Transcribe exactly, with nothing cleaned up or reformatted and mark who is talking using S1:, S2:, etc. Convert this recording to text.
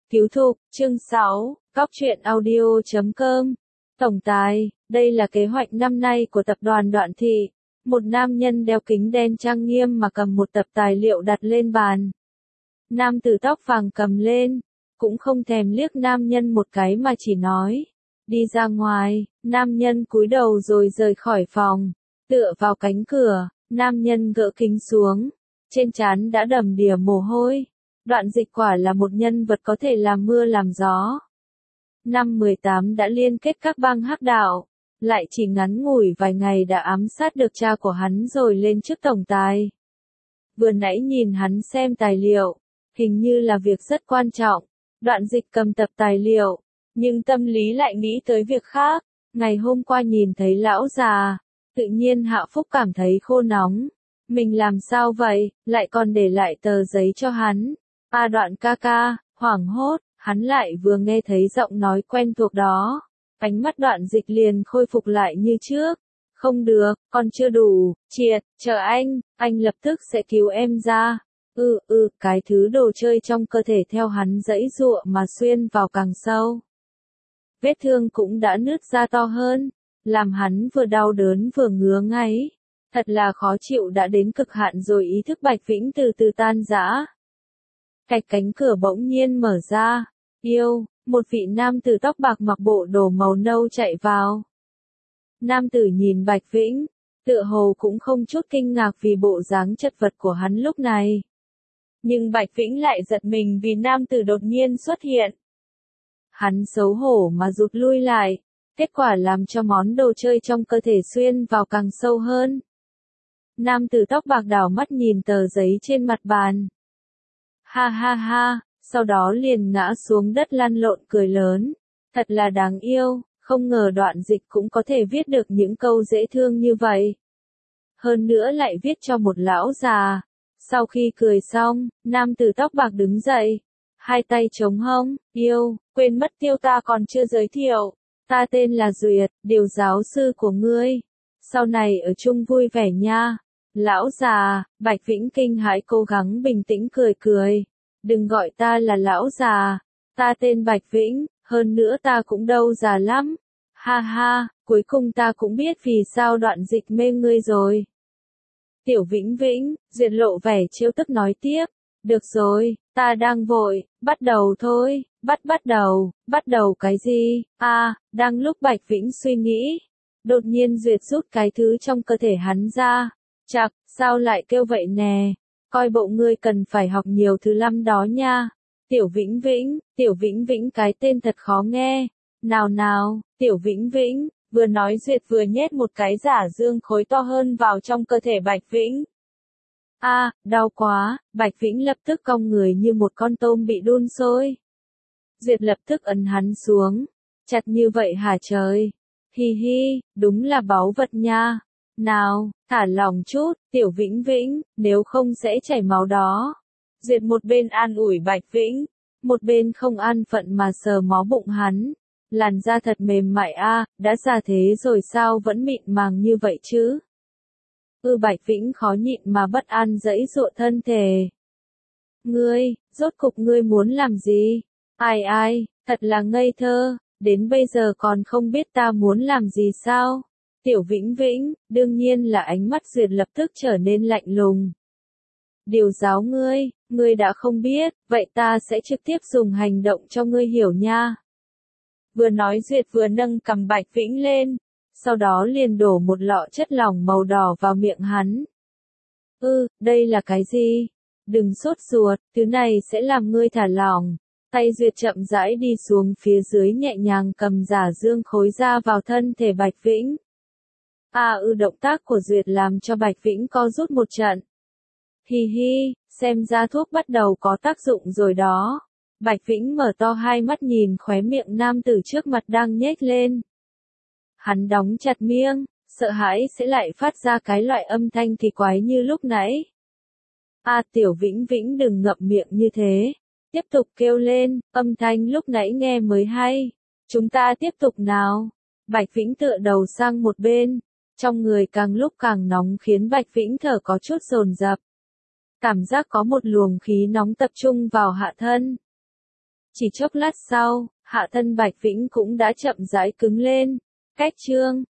S1: Cứu thục, chương sáu, Cóc truyện audio chấm com. Tổng tài, đây là kế hoạch năm nay của tập đoàn Đoạn Thị. Một nam nhân đeo kính đen trang nghiêm mà cầm một tập tài liệu đặt lên bàn. Nam tử tóc vàng cầm lên, cũng không thèm liếc nam nhân một cái mà chỉ nói. Đi ra ngoài, nam nhân cúi đầu rồi rời khỏi phòng. Tựa vào cánh cửa, nam nhân gỡ kính xuống. Trên trán đã đầm đìa mồ hôi. Đoạn Dịch quả là một nhân vật có thể làm mưa làm gió. Năm mười tám đã liên kết các bang hắc đạo, lại chỉ ngắn ngủi vài ngày đã ám sát được cha của hắn rồi lên chức tổng tài. Vừa nãy nhìn hắn xem tài liệu, hình như là việc rất quan trọng. Đoạn Dịch cầm tập tài liệu, nhưng tâm lý lại nghĩ tới việc khác. Ngày hôm qua nhìn thấy lão già, tự nhiên Hạ Phúc cảm thấy khô nóng. Mình làm sao vậy, lại còn để lại tờ giấy cho hắn. A Đoạn ca ca, hoảng hốt, hắn lại vừa nghe thấy giọng nói quen thuộc đó. Ánh mắt Đoạn Dịch liền khôi phục lại như trước. Không được, còn chưa đủ, triệt, chờ anh, anh lập tức sẽ cứu em ra. Ừ, ừ, cái thứ đồ chơi trong cơ thể theo hắn giãy giụa mà xuyên vào càng sâu. Vết thương cũng đã nứt ra to hơn, làm hắn vừa đau đớn vừa ngứa ngáy. Thật là khó chịu đã đến cực hạn rồi, ý thức Bạch Vĩnh từ từ tan rã. Cạch cánh cửa bỗng nhiên mở ra. Yêu, một vị nam tử tóc bạc mặc bộ đồ màu nâu chạy vào. Nam tử nhìn Bạch Vĩnh, tựa hồ cũng không chút kinh ngạc vì bộ dáng chật vật của hắn lúc này. Nhưng Bạch Vĩnh lại giật mình vì nam tử đột nhiên xuất hiện. Hắn xấu hổ mà rụt lui lại, kết quả làm cho món đồ chơi trong cơ thể xuyên vào càng sâu hơn. Nam tử tóc bạc đảo mắt nhìn tờ giấy trên mặt bàn. Ha ha ha, sau đó liền ngã xuống đất lăn lộn cười lớn. Thật là đáng yêu, không ngờ Đoạn Dịch cũng có thể viết được những câu dễ thương như vậy. Hơn nữa lại viết cho một lão già. Sau khi cười xong, nam tử tóc bạc đứng dậy. Hai tay chống hông, yêu, quên mất tiêu ta còn chưa giới thiệu. Ta tên là Duyệt, điều giáo sư của ngươi. Sau này ở chung vui vẻ nha. Lão già, Bạch Vĩnh kinh hãi cố gắng bình tĩnh cười cười. Đừng gọi ta là lão già, ta tên Bạch Vĩnh, hơn nữa ta cũng đâu già lắm. Ha ha, cuối cùng ta cũng biết vì sao Đoạn Dịch mê ngươi rồi. Tiểu Vĩnh Vĩnh, Duyệt lộ vẻ trêu tức nói tiếp. Được rồi, ta đang vội, bắt đầu thôi, bắt bắt đầu, bắt đầu cái gì? À, đang lúc Bạch Vĩnh suy nghĩ. Đột nhiên Duyệt rút cái thứ trong cơ thể hắn ra. Chặt, sao lại kêu vậy nè? Coi bộ ngươi cần phải học nhiều thứ lắm đó nha. Tiểu Vĩnh Vĩnh, Tiểu Vĩnh Vĩnh cái tên thật khó nghe. Nào nào, Tiểu Vĩnh Vĩnh, vừa nói Duyệt vừa nhét một cái giả dương khối to hơn vào trong cơ thể Bạch Vĩnh. A, à, đau quá, Bạch Vĩnh lập tức cong người như một con tôm bị đun sôi. Duyệt lập tức ấn hắn xuống. Chặt như vậy hả trời? Hi hi, đúng là báu vật nha. Nào, thả lòng chút, Tiểu Vĩnh Vĩnh, nếu không sẽ chảy máu đó. Duyệt một bên an ủi Bạch Vĩnh, một bên không an phận mà sờ mó bụng hắn. Làn da thật mềm mại a, à, đã già thế rồi sao vẫn mịn màng như vậy chứ? Ừ, Bạch Vĩnh khó nhịn mà bất an giãy giụa thân thể. Ngươi, rốt cục ngươi muốn làm gì? Ai ai, thật là ngây thơ, đến bây giờ còn không biết ta muốn làm gì sao? Tiểu Vĩnh Vĩnh, đương nhiên là ánh mắt Duyệt lập tức trở nên lạnh lùng. Điều giáo ngươi, ngươi đã không biết, vậy ta sẽ trực tiếp dùng hành động cho ngươi hiểu nha. Vừa nói Duyệt vừa nâng cầm Bạch Vĩnh lên, sau đó liền đổ một lọ chất lỏng màu đỏ vào miệng hắn. Ừ, đây là cái gì? Đừng sốt ruột, thứ này sẽ làm ngươi thả lỏng. Tay Duyệt chậm rãi đi xuống phía dưới nhẹ nhàng cầm giả dương khối ra vào thân thể Bạch Vĩnh. À ư động tác của Duyệt làm cho Bạch Vĩnh co rút một trận. Hi hi, xem ra thuốc bắt đầu có tác dụng rồi đó. Bạch Vĩnh mở to hai mắt nhìn khóe miệng nam tử trước mặt đang nhếch lên. Hắn đóng chặt miệng, sợ hãi sẽ lại phát ra cái loại âm thanh kỳ quái như lúc nãy. À Tiểu Vĩnh Vĩnh đừng ngậm miệng như thế. Tiếp tục kêu lên, âm thanh lúc nãy nghe mới hay. Chúng ta tiếp tục nào. Bạch Vĩnh tựa đầu sang một bên. Trong người càng lúc càng nóng khiến Bạch Vĩnh thở có chút dồn dập. Cảm giác có một luồng khí nóng tập trung vào hạ thân. Chỉ chốc lát sau, hạ thân Bạch Vĩnh cũng đã chậm rãi cứng lên. Cách chương